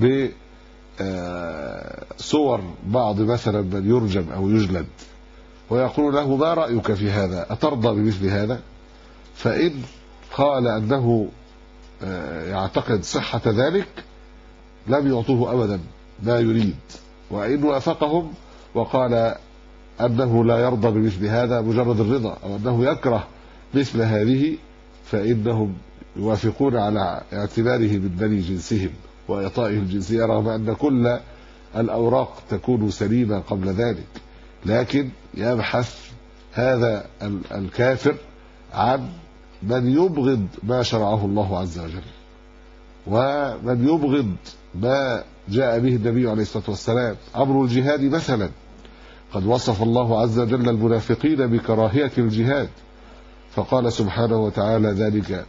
C: بصور بعض مثلا من يرجم أو يجلد ويقول له ما رأيك في هذا، أترضى بمثل هذا؟ فإن قال أنه يعتقد صحة ذلك لم يعطوه أبدا ما يريد، وإن وافقهم وقال أنه لا يرضى بمثل هذا مجرد الرضا أو أنه يكره مثل هذه فإنهم يوافقون على اعتباره من بني جنسهم وإعطائه الجنسية، رغم أن كل الأوراق تكون سليمة قبل ذلك. لكن يبحث هذا الكافر عن من يبغض ما شرعه الله عز وجل ومن يبغض ما جاء به النبي عليه الصلاة والسلام. أمر الجهاد مثلا، قد وصف الله عز وجل المنافقين بكراهية الجهاد، فقال سبحانه وتعالى ذلك،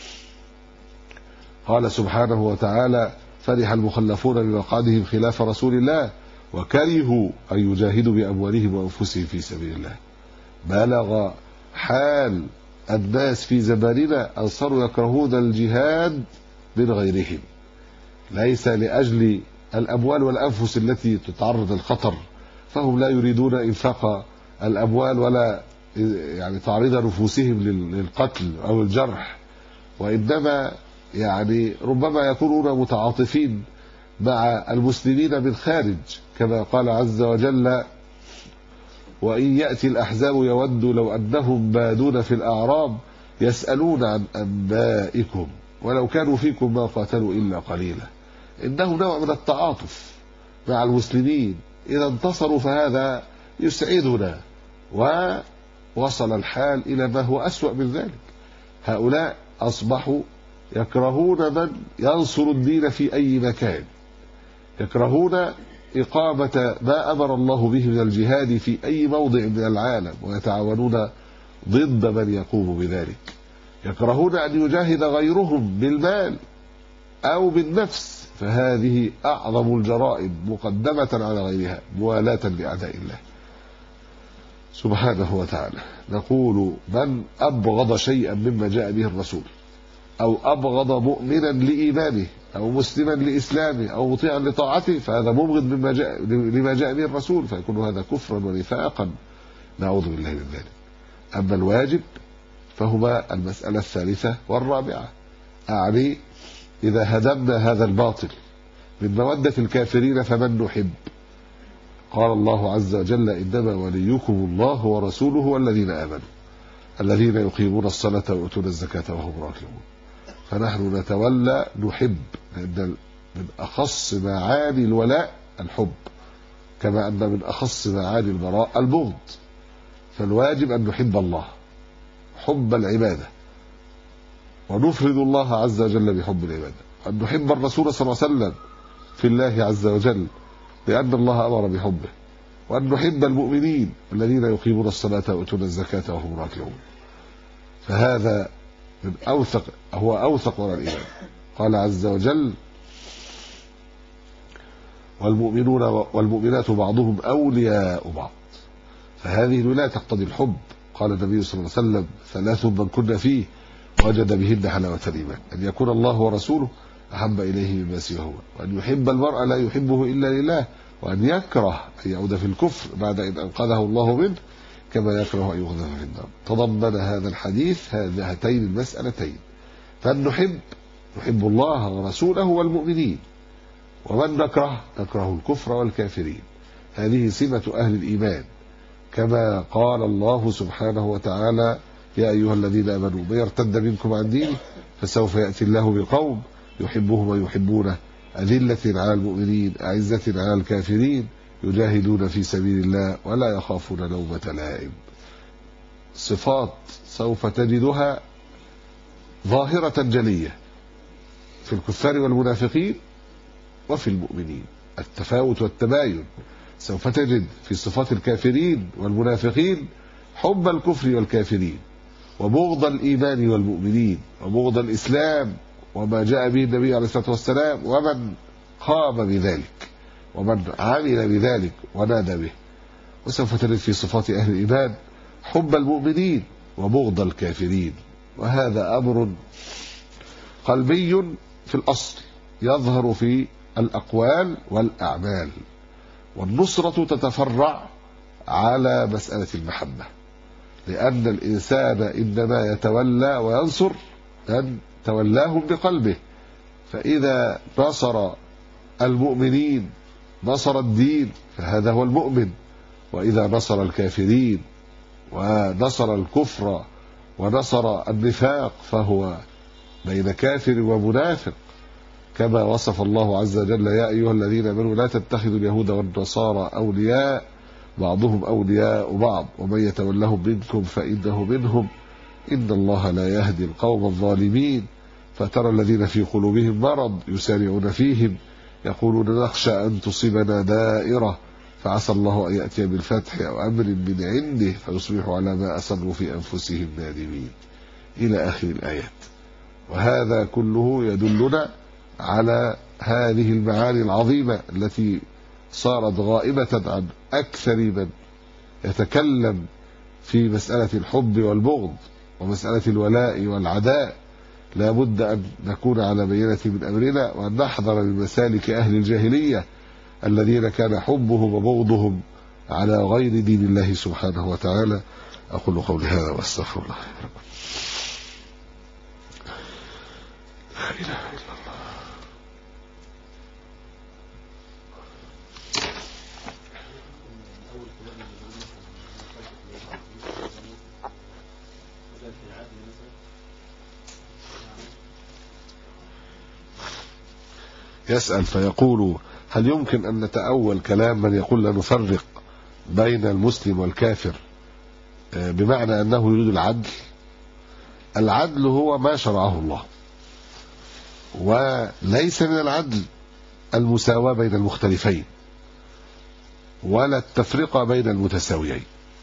C: قال سبحانه وتعالى فرح المخلفون بمقعدهم خلاف رسول الله وكرهوا أن يجاهدوا بأموالهم وأنفسهم في سبيل الله. بلغ حال الناس في زماننا أن صاروا يكرهون الجهاد من غيرهم، ليس لأجل الأموال والأنفس التي تتعرض للخطر، فهم لا يريدون إنفاق الأموال ولا تعريض نفوسهم للقتل أو الجرح، وإنما ربما يكونون متعاطفين مع المسلمين من خارج، كما قال عز وجل وإن يأتي الأحزاب يودوا لو أنهم بادون في الأعراب يسألون عن أنبائكم ولو كانوا فيكم ما قاتلوا إلا قليلا. إنه نوع من التعاطف مع المسلمين، إذا انتصروا فهذا يسعدنا. ووصل الحال إلى ما هو أسوأ من ذلك، هؤلاء أصبحوا يكرهون من ينصر الدين في أي مكان، يكرهون إقامة ما أمر الله به من الجهاد في أي موضع من العالم، ويتعاونون ضد من يقوم بذلك. يكرهون أن يجاهد غيرهم بالمال أو بالنفس، فهذه أعظم الجرائم مقدمة على غيرها موالاة لأعداء الله سبحانه وتعالى. نقول من أبغض شيئا مما جاء به الرسول أو أبغض مؤمنا لإيمانه أو مسلما لإسلامه أو مطيعا لطاعته فهذا مبغض لما جاء به الرسول، فيكون هذا كفرا ونفاقا، نعوذ بالله من ذلك. أما الواجب فهما المسألة الثالثة والرابعة، أعني إذا هدمنا هذا الباطل من مودة الكافرين فمن نحب؟ قال الله عز وجل إنما وليكم الله ورسوله والذين آمنوا الذين يقيمون الصلاة ويؤتون الزكاة وهم راكعون. فنحن نتولى نحب، لأن من أخص معاني الولاء الحب، كما أن من أخص معاني البراء البغض. فالواجب أن نحب الله حب العبادة، ونفرد الله عز وجل بحب العبادة، أن نحب الرسول صلى الله عليه وسلم في الله عز وجل لأن الله أمر بحبه، وأن نحب المؤمنين الذين يقيمون الصلاة ويؤتون الزكاة وهم راكعون. فهذا من هو أوثق من الإيمان. قال عز وجل: والمؤمنون والمؤمنات بعضهم أولياء بعض. فهذه الولاية تقتضي الحب. قال النبي صلى الله عليه وسلم: 3 من كن فيه وجد بهن حلاوة الإيمان، أن يكون الله ورسوله أحب إليه مما سواهما، وأن يحب المرء لا يحبه إلا لله، وأن يكره أن يعود في الكفر بعد أن أنقذه الله منه، كما يكره أن يقذف في النار. تضمن هذا الحديث هاتين المسألتين، فأن نحب الله ورسوله والمؤمنين، ومن نكره الكفر والكافرين. هذه سمة أهل الإيمان، كما قال الله سبحانه وتعالى: يا أيها الذين آمنوا من يرتد منكم عن دينه فسوف يأتي الله بقوم يحبهم ويحبونه أذلة على المؤمنين أعزة على الكافرين يجاهدون في سبيل الله ولا يخافون لومة لائم. صفات سوف تجدها ظاهرة جلية في الكفار والمنافقين وفي المؤمنين، التفاوت والتباين. سوف تجد في صفات الكافرين والمنافقين حب الكفر والكافرين، وبغض الإيمان والمؤمنين، وبغض الإسلام وما جاء به النبي عليه الصلاة والسلام ومن قام بذلك ومن عمل بذلك ونادى به. وسوف تجد في صفات أهل الإيمان حب المؤمنين وبغض الكافرين، وهذا أمر قلبي في الأصل يظهر في الأقوال والأعمال، والنصرة تتفرع على مسألة المحبة، لأن الإنسان إنما يتولى وينصر أن تولاهم بقلبه. فإذا نصر المؤمنين نصر الدين فهذا هو المؤمن، وإذا نصر الكافرين ونصر الكفر ونصر النفاق فهو بين كافر ومنافق، كما وصف الله عز وجل: يا أيها الذين آمنوا لا تتخذوا اليهود والنصارى أولياء بعضهم أولياء بعض ومن يتولهم منكم فإنه منهم إن الله لا يهدي القوم الظالمين. فترى الذين في قلوبهم مرض يسارعون فيهم يقولون نخشى أن تصيبنا دائرة فعسى الله أن يأتي بالفتح أو أمر من عنده فيصبحوا على ما أسروا في أنفسهم نادمين، إلى آخر الآيات. وهذا كله يدلنا على هذه المعاني العظيمة التي صارت غائبة عن أكثر من يتكلم في مسألة الحب والبغض ومسألة الولاء والعداء. لا بد أن نكون على بينة من أمرنا، وأن نحذر من مسالك أهل الجاهلية الذين كان حبهم وبغضهم على غير دين الله سبحانه وتعالى. أقول قولي هذا وأستغفر الله. لا إله إلا الله. يسأل فيقول: هل يمكن أن نتأول كلام من يقول لا نفرق بين المسلم والكافر بمعنى أنه يريد العدل؟ العدل هو ما شرعه الله، وليس من العدل المساواة بين المختلفين ولا التفرقة بين المتساويين.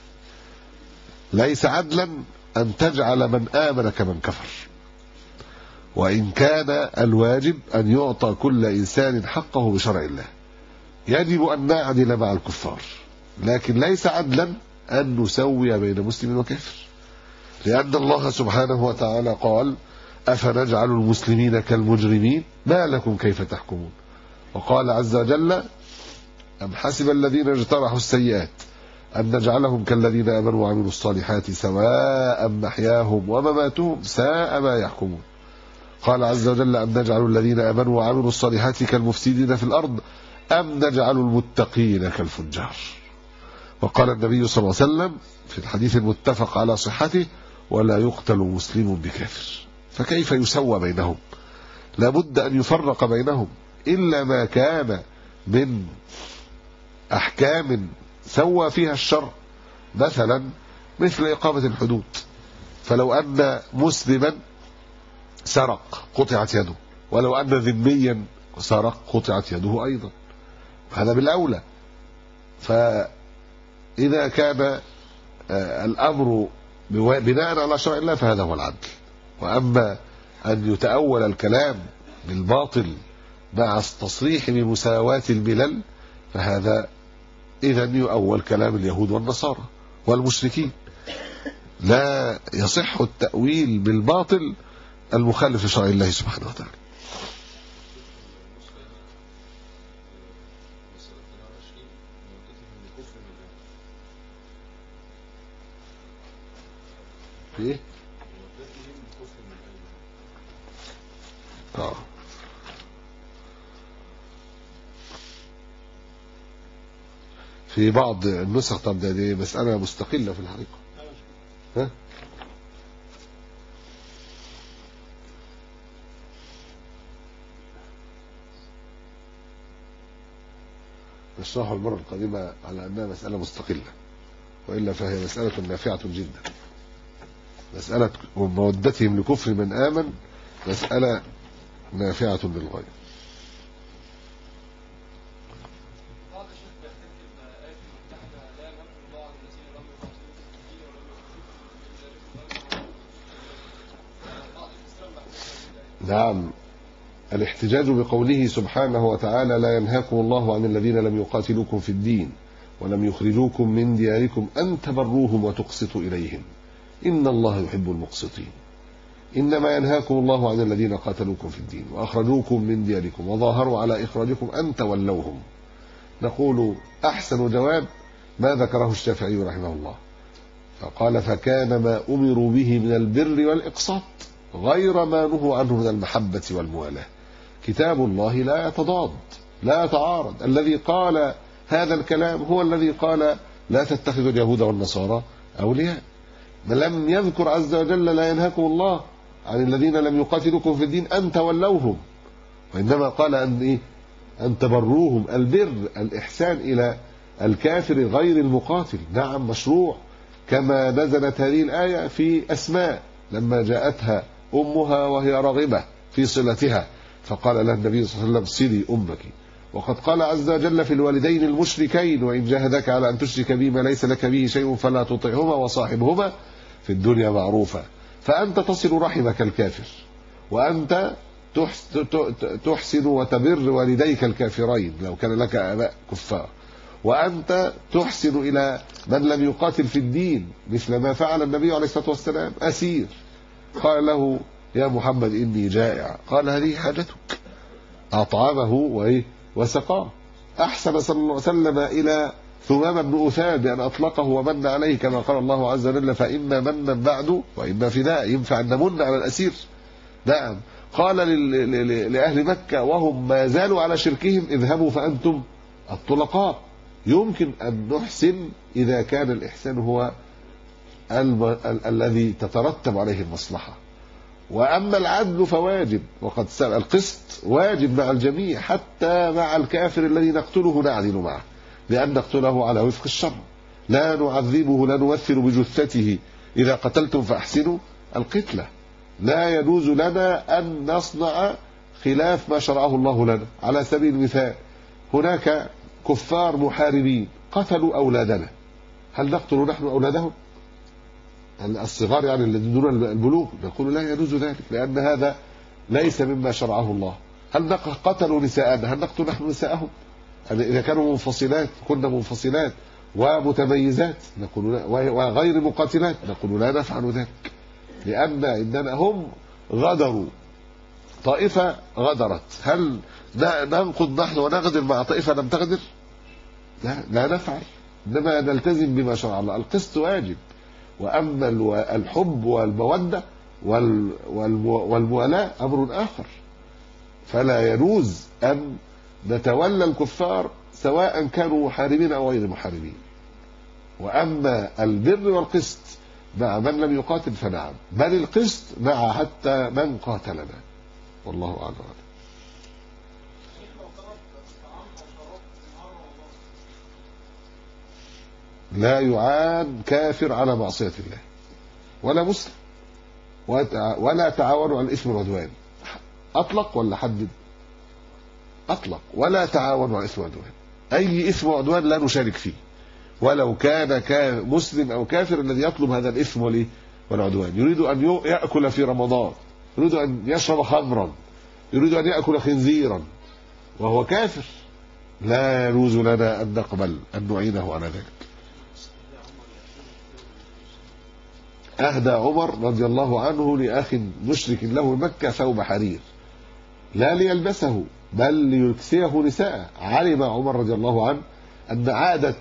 C: ليس عدلا أن تجعل من آمن كمن كفر، وإن كان الواجب أن يعطى كل إنسان حقه بشرع الله، يجب أن نعدل مع الكفار، لكن ليس عدلا أن نسوي بين مسلم وكافر، لأن الله سبحانه وتعالى قال: أفنجعل المسلمين كالمجرمين ما لكم كيف تحكمون. وقال عز وجل: أم حسب الذين اجترحوا السيئات أن نجعلهم كالذين آمنوا وعملوا الصالحات سواء محياهم ومماتهم ساء ما يحكمون. قال عز وجل: أم نجعل الذين آمنوا وعملوا الصالحات كالمفسدين في الأرض أم نجعل المتقين كالفجار. وقال النبي صلى الله عليه وسلم في الحديث المتفق على صحته: ولا يقتل مسلم بكافر. فكيف يسوى بينهم؟ لابد أن يفرق بينهم، إلا ما كان من أحكام سوى فيها الشرع، مثلا مثل إقامة الحدود. فلو أن مسلما سرق قطعت يده، ولو أن ذميا سرق قطعت يده أيضا، هذا بالأولى. فإذا كان الأمر بناء على شرع الله فهذا هو العدل. وأما أن يتأول الكلام بالباطل مع التصريح بمساواة الملل فهذا إذن يؤول كلام اليهود والنصارى والمشركين. لا يصح التأويل بالباطل المخالف لشرع الله سبحانه وتعالى. في في بعض النسخ. طب دي مسألة مستقلة في الحقيقة. ها؟ نشرحها المرة القادمة على أنها مسألة مستقلة، وإلا فهي مسألة نافعة جدا. مسألة مودتهم لكفر من آمن مسألة نافعة للغاية. نعم، الاحتجاج بقوله سبحانه وتعالى لا ينهاكم الله عن الذين لم يقاتلوكم في الدين ولم يخرجوكم من دياركم أن تبروهم وتقسطوا إليهم إن الله يحب المقسطين. إنما ينهاكم الله عن الذين قاتلوكم في الدين وأخرجوكم من دياركم وظاهروا على إخراجكم أن تولوهم. نقول أحسن جواب ما ذكره الشافعي رحمه الله، فقال فكان ما أمروا به من البر والإقساط غير ما نهوا عنه من المحبة والموالاة. كتاب الله لا يتضاد لا يتعارض. الذي قال هذا الكلام هو الذي قال لا تتخذوا اليهود والنصارى أولياء. من لم يذكر عز وجل لا ينهاكم الله عن الذين لم يقاتلوكم في الدين أن تولوهم، وإنما قال أن تبروهم. البر الإحسان إلى الكافر غير المقاتل، نعم مشروع، كما نزلت هذه الآية في أسماء لما جاءتها أمها وهي راغبة في صلتها فقال لها النبي صلى الله عليه وسلم صلي أمك. وقد قال عز وجل في الوالدين المشركين وإن جاهداك على أن تشرك بي ما ليس لك به شيء فلا تطعهما وصاحبهما في الدنيا معروفا. فأنت تصل رحمك الكافر، وأنت تحسن وتبر والديك الكافرين لو كان لك آباء كفار، وأنت تحسن إلى من لم يقاتل في الدين مثل ما فعل النبي عليه الصلاة والسلام. أسير قال له يا محمد إني جائع، قال هذه حاجتك، أطعمه وسقاه. أحسن صلى الله عليه وسلم إلى ثمامة بن أثاد بأن أطلقه ومن عليه كما قال الله عز وجل فإما منا بعد وإما فداء. ينفع أن نمن على الأسير؟ نعم. قال لأهل مكة وهم ما زالوا على شركهم اذهبوا فأنتم الطلقاء. يمكن أن نحسن إذا كان الإحسان هو الذي تترتب عليه المصلحة. وأما العدل فواجب، وقد سبق القسط واجب مع الجميع حتى مع الكافر الذي نقتله نعدل معه، لأن نقتله على وفق الشرع، لا نعذبه لا نمثل بجثته. إذا قتلتم فأحسنوا القتلة. لا يجوز لنا أن نصنع خلاف ما شرعه الله لنا. على سبيل المثال هناك كفار محاربين قتلوا أولادنا، هل نقتل نحن أولادهم؟ الصغار يعني الذين دون البلوغ؟ نقول لا يجوز ذلك، لأن هذا ليس مما شرعه الله. هل قتلوا نساءنا، هل نقتل نحن نساءهم؟ إذا كانوا منفصلات كنا منفصلات ومتميزات نقول لا، وغير مقاتلات نقول لا نفعل ذلك، لأن إننا هم غدروا، طائفة غدرت، هل ننقض نحن ونغدر مع طائفة لم تغدر؟ لا نفعل، إنما نلتزم بما شرع الله. القسط واجب. وأما الحب والمودة والموالاة أمر آخر. فلا يجوز أن نتولى الكفار سواء كانوا محاربين أو غير محاربين. وأما البر والقسط مع من لم يقاتل فنعم، بل القسط مع حتى من قاتلنا، والله أعلم. لا يعان كافر على معصية الله ولا مسلم، ولا تعاونوا على الإثم والعدوان. أطلق ولا حدد؟ أطلق، ولا تعاونوا على الإثم والعدوان. أي إثم وعدوان لا نشارك فيه، ولو كان مسلم أو كافر الذي يطلب هذا الإثم والعدوان، يريد أن يأكل في رمضان، يريد أن يشرب خمرا، يريد أن يأكل خنزيرا وهو كافر، لا يجوز لنا أن نقبل أن نعينه على ذلك. أهدى عمر رضي الله عنه لأخ مشرك له مكة ثوب حرير، لا ليلبسه بل ليكسيه نساء. علم عمر رضي الله عنه أن عادة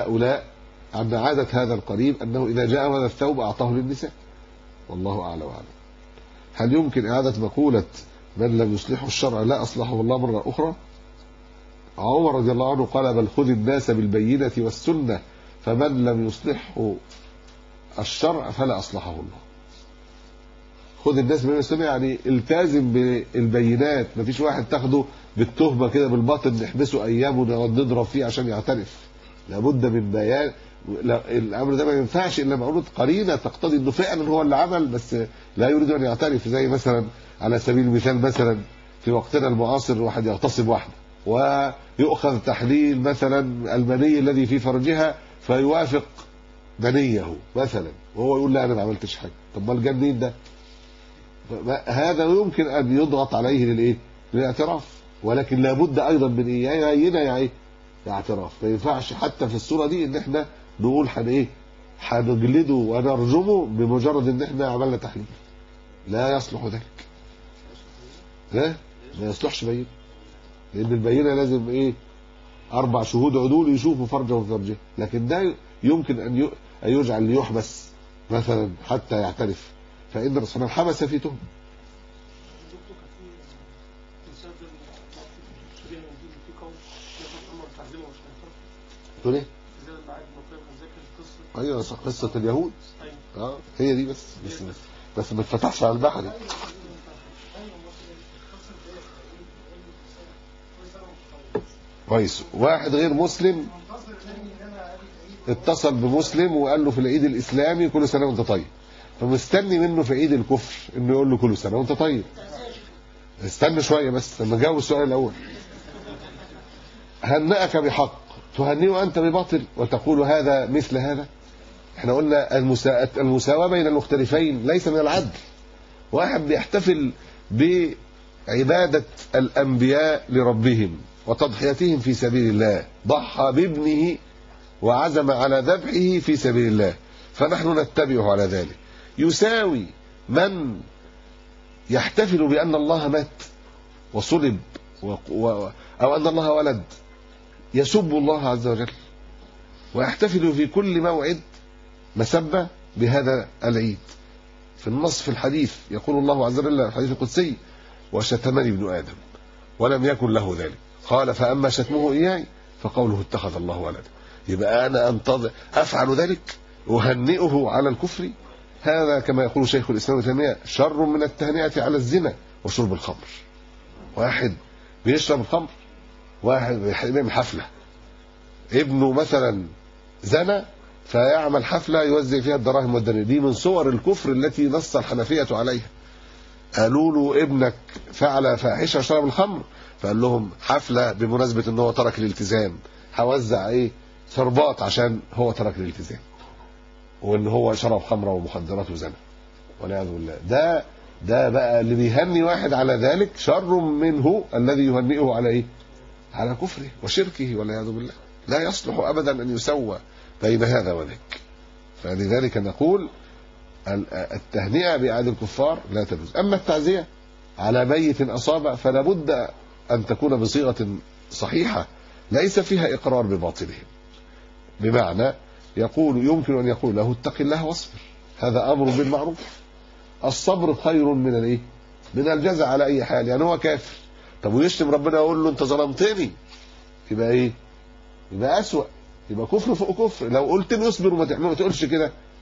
C: هذا القريب أنه إذا جاء هذا الثوب أعطاه للنساء، والله أعلى وأعلم. هل يمكن إعادة مقولة من لم يصلحه الشرع لا أصلحه الله مرة أخرى؟ عمر رضي الله عنه قال بل خذ الناس بالبينة والسنة، فمن لم يصلحه الشرع فلا أصلحه الله. خذ الناس بالبينة والسنة يعني التزم بالبينات، ما فيش واحد تاخده بالتهمة كده بالباطل نحبسه أيام ونقعد نضرب فيه عشان يعترف، لابد من بيان. الأمر ده ما ينفعش إلا معروض قرينة تقتضي إنه فعلا هو اللي عمل بس لا يريد أن يعترف. زي مثلا على سبيل المثال مثلا في وقتنا المعاصر واحد يغتصب واحدة ويؤخذ تحليل مثلا المني الذي في فرجها فيوافق منيه مثلا، وهو يقول لا أنا ما عملتش حاجة. طب ما الجنين ده هذا يمكن أن يضغط عليه للاعتراف، ولكن لابد أيضا من يا اعتراف. ما ينفعش حتى في الصورة دي ان احنا نقول هنجلده ونرجمه بمجرد ان احنا عملنا تحليل، لا يصلح ذلك. لا ما يصلحش بين، لان البينة لازم 4 شهود عدول يشوفوا فرجه وفرجه، لكن ده يمكن ان يجعل يحبس مثلا حتى يعترف، فان الرسول حبس في تهم. تقول ايه؟ ايوه قصه اليهود. هي دي بس ما اتفتحش على البحر. كويس. واحد غير مسلم اتصل بمسلم وقال له في العيد الاسلامي كل سنه وانت طيب، فمستني منه في عيد الكفر انه يقول له كل سنه وانت طيب. استنى شويه بس لما جاوب السؤال الاول. هنأك بحق تهنئه أنت بباطل وتقول هذا مثل هذا. احنا قلنا المساواة بين المختلفين ليس من العدل. واحد بيحتفل بعبادة الأنبياء لربهم وتضحيتهم في سبيل الله، ضحى بابنه وعزم على ذبحه في سبيل الله، فنحن نتبعه على ذلك. يساوي من يحتفل بأن الله مات وصلب أو أن الله ولد، يسب الله عز وجل ويحتفل في كل موعد مسبة بهذا العيد. في النص في الحديث يقول الله عز وجل في الحديث القدسي وشتمني ابن آدم ولم يكن له ذلك، قال فأما شتمه إياي فقوله اتخذ الله ولدا. يبقى أنا أفعل ذلك أهنئه على الكفر؟ هذا كما يقول شيخ الإسلام ابن تيمية شر من التهنئة على الزنا وشرب الخمر. واحد بيشرب الخمر، واحد بيعمل حفلة، ابنه مثلا زنى فيعمل حفلة يوزع فيها الدراهم والدنانير. دي من صور الكفر التي نص الحنفية عليها. قالوا له ابنك فعل فاحشة وشرب الخمر، فقال لهم حفلة بمناسبة ان هو ترك الالتزام، هوزع شربات عشان هو ترك الالتزام، وان هو شرب خمرة ومخدرات وزنا والعياذ بالله. ده بقى اللي بيهني واحد على ذلك شر منه الذي يهنئه على على كفره وشركه والعياذ بالله. لا يصلح ابدا ان يسوى بين هذا وذاك. فلذلك نقول التهنئة بإعادة الكفار لا تجوز. أما التعزية على ميت أصاب فلا بد أن تكون بصيغة صحيحة ليس فيها إقرار بباطلهم، بمعنى يمكن أن يقول له اتق الله واصبر، هذا أمر بالمعروف. الصبر خير من من الجزع على أي حال. يعني هو كافر طب ويشتم ربنا يقول له أنت ظلمتني، يبقى يبقى أسوأ، يبقى كفر فوق كفر. لو قلت له اصبر وما تقولش كده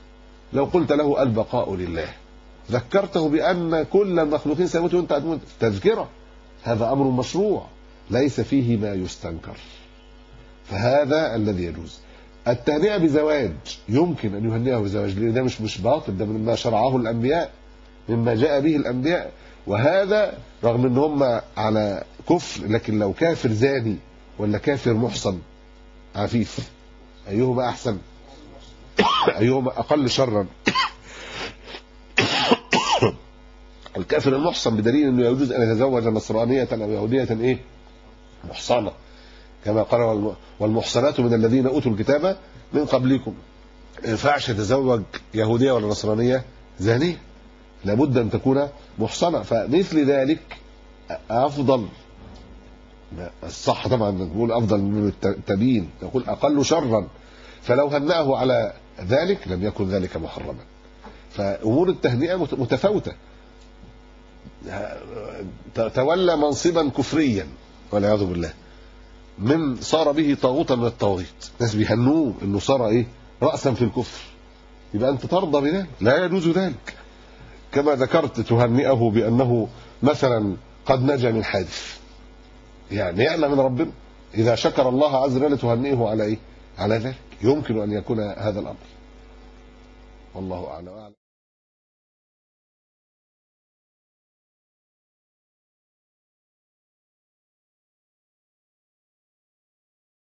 C: لو قلت له البقاء لله ذكرته بأن كل المخلوقين سيموتوا وانت هتموت، تذكرة، هذا أمر مشروع ليس فيه ما يستنكر، فهذا الذي يجوز. التهنئة بزواج يمكن أن يهنئه بزواج، لأن ده مش باطل، ده مما شرعه الأنبياء، مما جاء به الأنبياء، وهذا رغم أن هم على كفر، لكن لو كافر زاني ولا كافر محصن عفيف أيهما أحسن؟ أيهما أقل شرا؟ الكافر المحصن، بدليل أنه يجوز أن يتزوج نصرانية أو يهودية محصنة، كما قال والمحصنات من الذين أوتوا الكتاب من قبلكم. ما ينفعش يتزوج يهودية ولا نصرانية زانية، لابد أن تكون محصنة. فمثل ذلك أفضل، الصح طبعا نقول أفضل من التبيين، نقول أقل شرا، فلو هنأه على ذلك لم يكن ذلك محرما. فأمور التهنئة متفاوتة. تولى منصبا كفريا والعياذ بالله، من صار به طاغوتا من الطواغيت، ناس بيهنوه انه صار رأسا في الكفر، يبقى انت ترضى بذلك؟ لا يجوز ذلك. كما ذكرت تهنئه بانه مثلا قد نجا من حادث، يعني نعمة من ربنا، اذا شكر الله عز وجل تهنئه على على ذلك، يمكن ان يكون هذا الامر، والله اعلم.